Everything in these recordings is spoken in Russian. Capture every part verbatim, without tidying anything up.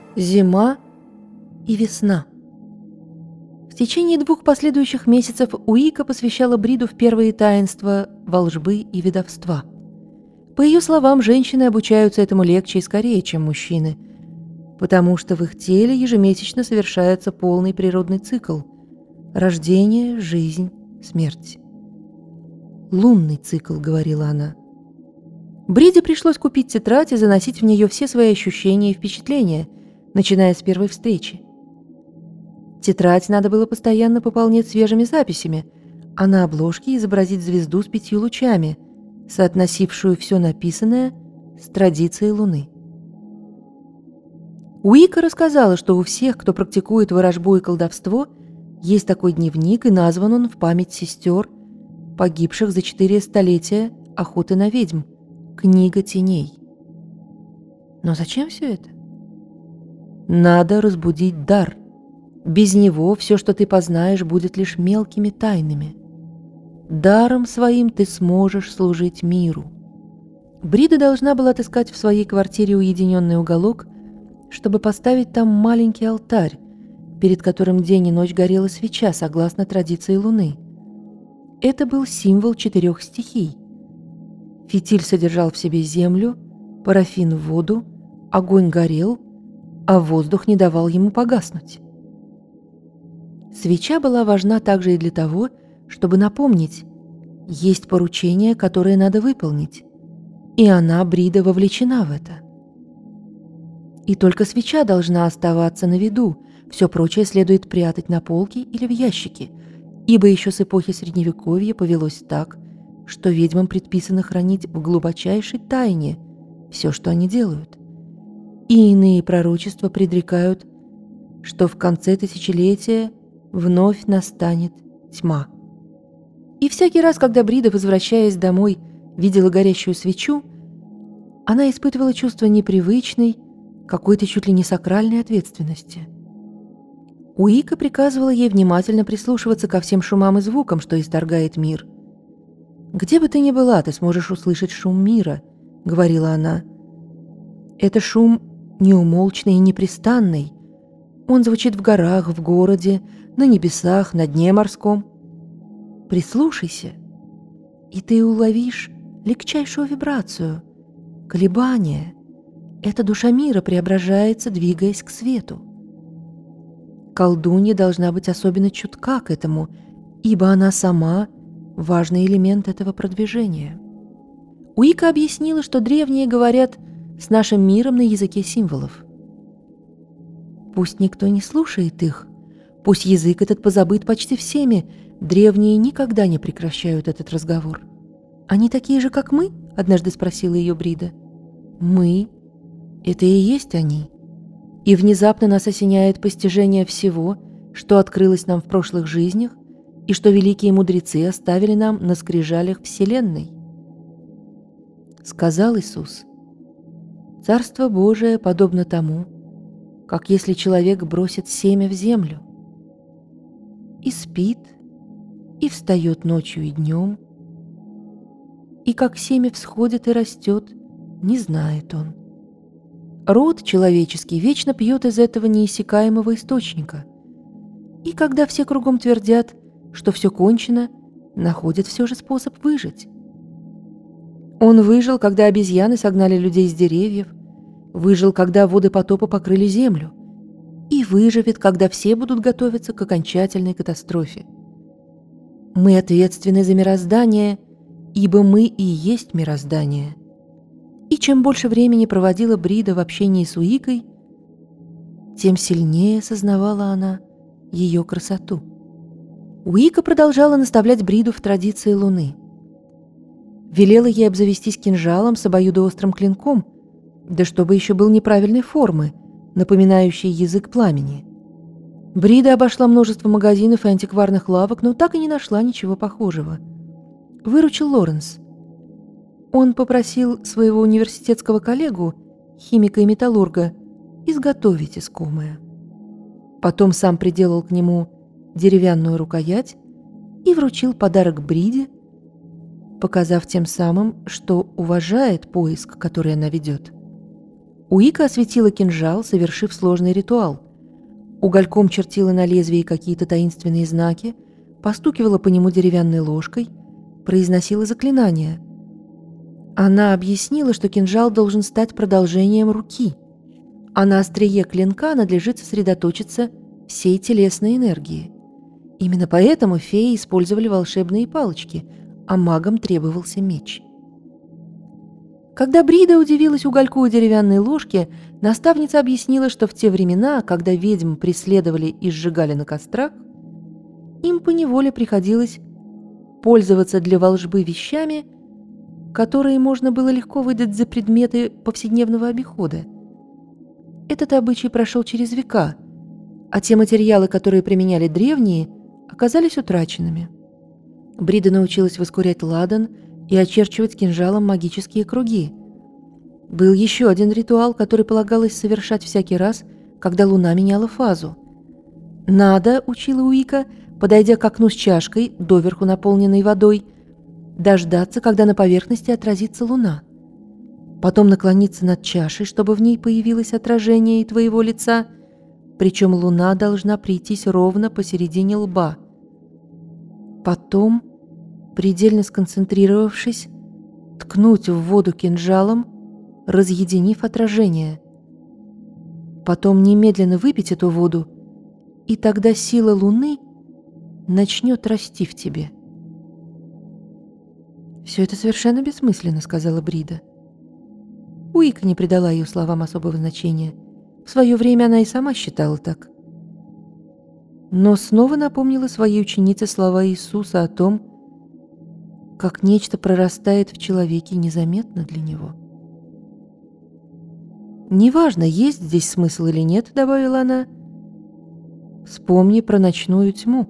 Зима и весна. В течение двух последующих месяцев Уика посвящала Бриду в первые таинства волжбы и ведовства. По ее словам, женщины обучаются этому легче и скорее, чем мужчины, потому что в их теле ежемесячно совершается полный природный цикл – рождение, жизнь, смерть. «Лунный цикл», — говорила она. Бриде пришлось купить тетрадь и заносить в нее все свои ощущения и впечатления, начиная с первой встречи. Тетрадь надо было постоянно пополнять свежими записями, а на обложке изобразить звезду с пятью лучами, соотносившую все написанное с традицией Луны. Уика рассказала, что у всех, кто практикует ворожбу и колдовство, есть такой дневник, и назван он в память сестер, погибших за четыре столетия охоты на ведьм, «Книга теней». Но зачем все это? Надо разбудить дар. Без него все, что ты познаешь, будет лишь мелкими тайнами. Даром своим ты сможешь служить миру. Брида должна была отыскать в своей квартире уединенный уголок, чтобы поставить там маленький алтарь, перед которым день и ночь горела свеча, согласно традиции Луны. Это был символ четырех стихий. Фитиль содержал в себе землю, парафин — воду, огонь горел, а воздух не давал ему погаснуть. Свеча была важна также и для того, чтобы напомнить, есть поручение, которое надо выполнить, и она, Брида, вовлечена в это. И только свеча должна оставаться на виду, все прочее следует прятать на полке или в ящике, ибо еще с эпохи Средневековья повелось так, что ведьмам предписано хранить в глубочайшей тайне все, что они делают. И иные пророчества предрекают, что в конце тысячелетия вновь настанет тьма. И всякий раз, когда Брида, возвращаясь домой, видела горящую свечу, она испытывала чувство непривычной, какой-то чуть ли не сакральной ответственности. Уика приказывала ей внимательно прислушиваться ко всем шумам и звукам, что исторгает мир. «Где бы ты ни была, ты сможешь услышать шум мира», — говорила она. «Это шум неумолчный и непрестанный. Он звучит в горах, в городе, на небесах, на дне морском. Прислушайся, и ты уловишь легчайшую вибрацию, колебание. Эта душа мира преображается, двигаясь к свету. Колдунья должна быть особенно чутка к этому, ибо она сама — важный элемент этого продвижения». Уика объяснила, что древние говорят с нашим миром на языке символов. Пусть никто не слушает их, пусть язык этот позабыт почти всеми, древние никогда не прекращают этот разговор. «Они такие же, как мы?» — однажды спросила ее Брида. «Мы — это и есть они. И внезапно нас осеняет постижение всего, что открылось нам в прошлых жизнях, и что великие мудрецы оставили нам на скрижалях Вселенной». Сказал Иисус: «Царство Божие подобно тому, как если человек бросит семя в землю, и спит, и встает ночью и днем, и как семя всходит и растет, не знает он. Род человеческий вечно пьет из этого неиссякаемого источника, и когда все кругом твердят, что все кончено, находит все же способ выжить. Он выжил, когда обезьяны согнали людей с деревьев, выжил, когда воды потопа покрыли землю, и выживет, когда все будут готовиться к окончательной катастрофе. Мы ответственны за мироздание, ибо мы и есть мироздание». И чем больше времени проводила Брида в общении с Уикой, тем сильнее сознавала она ее красоту. Уика продолжала наставлять Бриду в традиции Луны. Велела ей обзавестись кинжалом с обоюдоострым клинком, да чтобы еще был неправильной формы, напоминающий язык пламени. Брида обошла множество магазинов и антикварных лавок, но так и не нашла ничего похожего. Выручил Лоренс. Он попросил своего университетского коллегу, химика и металлурга, изготовить искомое. Потом сам приделал к нему деревянную рукоять и вручил подарок Бриде, показав тем самым, что уважает поиск, который она ведет. Уика осветила кинжал, совершив сложный ритуал. Угольком чертила на лезвии какие-то таинственные знаки, постукивала по нему деревянной ложкой, произносила заклинания. Она объяснила, что кинжал должен стать продолжением руки, а на острие клинка надлежит сосредоточиться всей телесной энергии. Именно поэтому феи использовали волшебные палочки, а магам требовался меч. Когда Брида удивилась угольку и деревянной ложке, наставница объяснила, что в те времена, когда ведьм преследовали и сжигали на кострах, им поневоле приходилось пользоваться для волжбы вещами, которые можно было легко выдать за предметы повседневного обихода. Этот обычай прошел через века, а те материалы, которые применяли древние, оказались утраченными. Брида научилась воскурять ладан и очерчивать кинжалом магические круги. Был еще один ритуал, который полагалось совершать всякий раз, когда луна меняла фазу. Надо, учила Уика, подойдя к окну с чашкой, доверху наполненной водой, дождаться, когда на поверхности отразится луна. Потом наклониться над чашей, чтобы в ней появилось отражение и твоего лица, причем луна должна прийтись ровно посередине лба. Потом, предельно сконцентрировавшись, ткнуть в воду кинжалом, разъединив отражение. Потом немедленно выпить эту воду, и тогда сила луны начнет расти в тебе. «Все это совершенно бессмысленно», — сказала Брида. Уика не придала ее словам особого значения. В свое время она и сама считала так. Но снова напомнила своей ученице слова Иисуса о том, как нечто прорастает в человеке незаметно для него. «Неважно, есть здесь смысл или нет», — добавила она, — «вспомни про ночную тьму.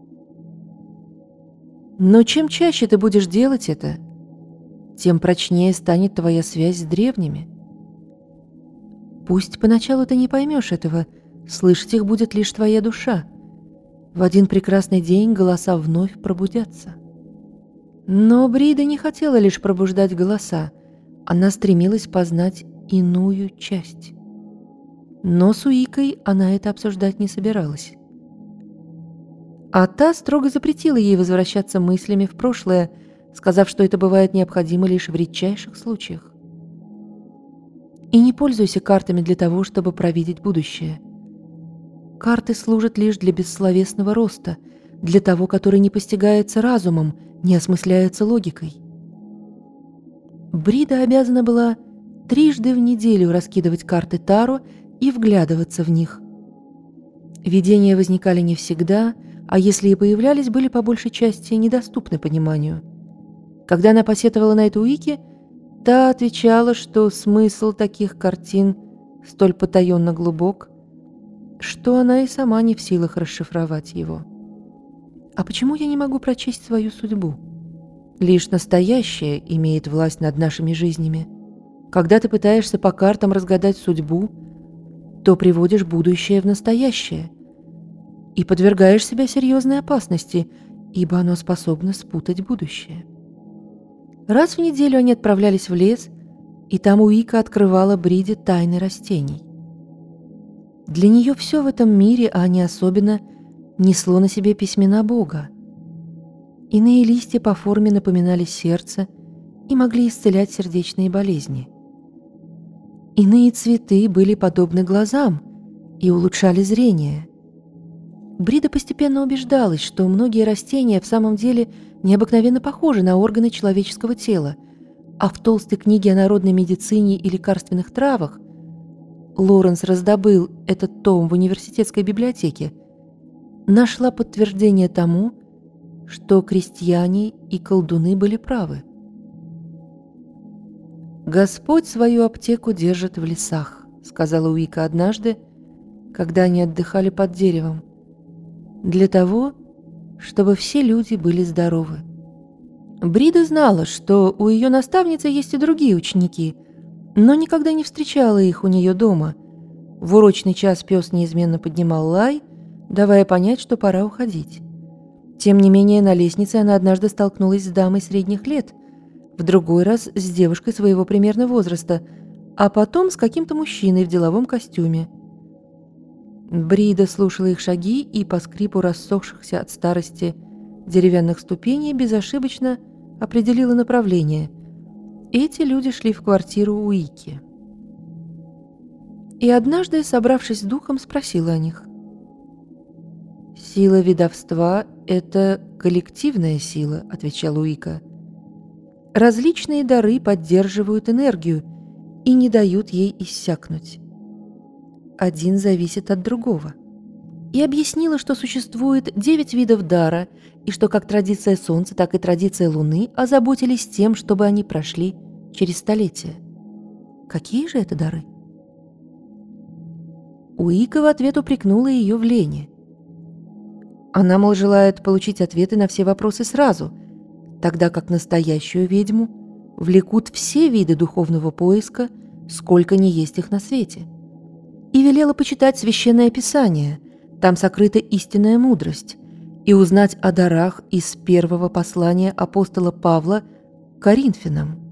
Но чем чаще ты будешь делать это, тем прочнее станет твоя связь с древними. Пусть поначалу ты не поймешь этого, слышать их будет лишь твоя душа. В один прекрасный день голоса вновь пробудятся». Но Брида не хотела лишь пробуждать голоса, она стремилась познать иную часть. Но с Уикой она это обсуждать не собиралась. А та строго запретила ей возвращаться мыслями в прошлое, сказав, что это бывает необходимо лишь в редчайших случаях. И не пользуйся картами для того, чтобы провидеть будущее. Карты служат лишь для бессловесного роста, для того, который не постигается разумом, не осмысляется логикой. Брида обязана была трижды в неделю раскидывать карты Таро и вглядываться в них. Видения возникали не всегда, а если и появлялись, были по большей части недоступны пониманию. Когда она посетовала на это Уике, та отвечала, что смысл таких картин столь потаенно глубок, что она и сама не в силах расшифровать его. «А почему я не могу прочесть свою судьбу? Лишь настоящее имеет власть над нашими жизнями. Когда ты пытаешься по картам разгадать судьбу, то приводишь будущее в настоящее и подвергаешь себя серьезной опасности, ибо оно способно спутать будущее». Раз в неделю они отправлялись в лес, и там Уика открывала Бриде тайны растений. Для нее все в этом мире, а не особенно, несло на себе письмена Бога. Иные листья по форме напоминали сердце и могли исцелять сердечные болезни. Иные цветы были подобны глазам и улучшали зрение. Брида постепенно убеждалась, что многие растения в самом деле необыкновенно похожи на органы человеческого тела, а в толстой книге о народной медицине и лекарственных травах Лоренс раздобыл этот том в университетской библиотеке, нашла подтверждение тому, что крестьяне и колдуны были правы. «Господь свою аптеку держит в лесах», — сказала Уика однажды, когда они отдыхали под деревом, «для того, чтобы все люди были здоровы». Брида знала, что у ее наставницы есть и другие ученики, но никогда не встречала их у нее дома. В урочный час пес неизменно поднимал лай, давая понять, что пора уходить. Тем не менее, на лестнице она однажды столкнулась с дамой средних лет, в другой раз с девушкой своего примерно возраста, а потом с каким-то мужчиной в деловом костюме. Брида слушала их шаги и по скрипу рассохшихся от старости деревянных ступеней безошибочно определила направление. Эти люди шли в квартиру Уики. И однажды, собравшись с духом, спросила о них. «Сила ведовства — это коллективная сила», — отвечала Уика. «Различные дары поддерживают энергию и не дают ей иссякнуть. Один зависит от другого». И объяснила, что существует девять видов дара, и что как традиция Солнца, так и традиция Луны озаботились тем, чтобы они прошли через столетия. Какие же это дары? Уика в ответ упрекнула ее в лени. Она, мол, желает получить ответы на все вопросы сразу, тогда как настоящую ведьму влекут все виды духовного поиска, сколько ни есть их на свете. И велела почитать Священное Писание, там сокрыта истинная мудрость, и узнать о дарах из первого послания апостола Павла к Коринфянам.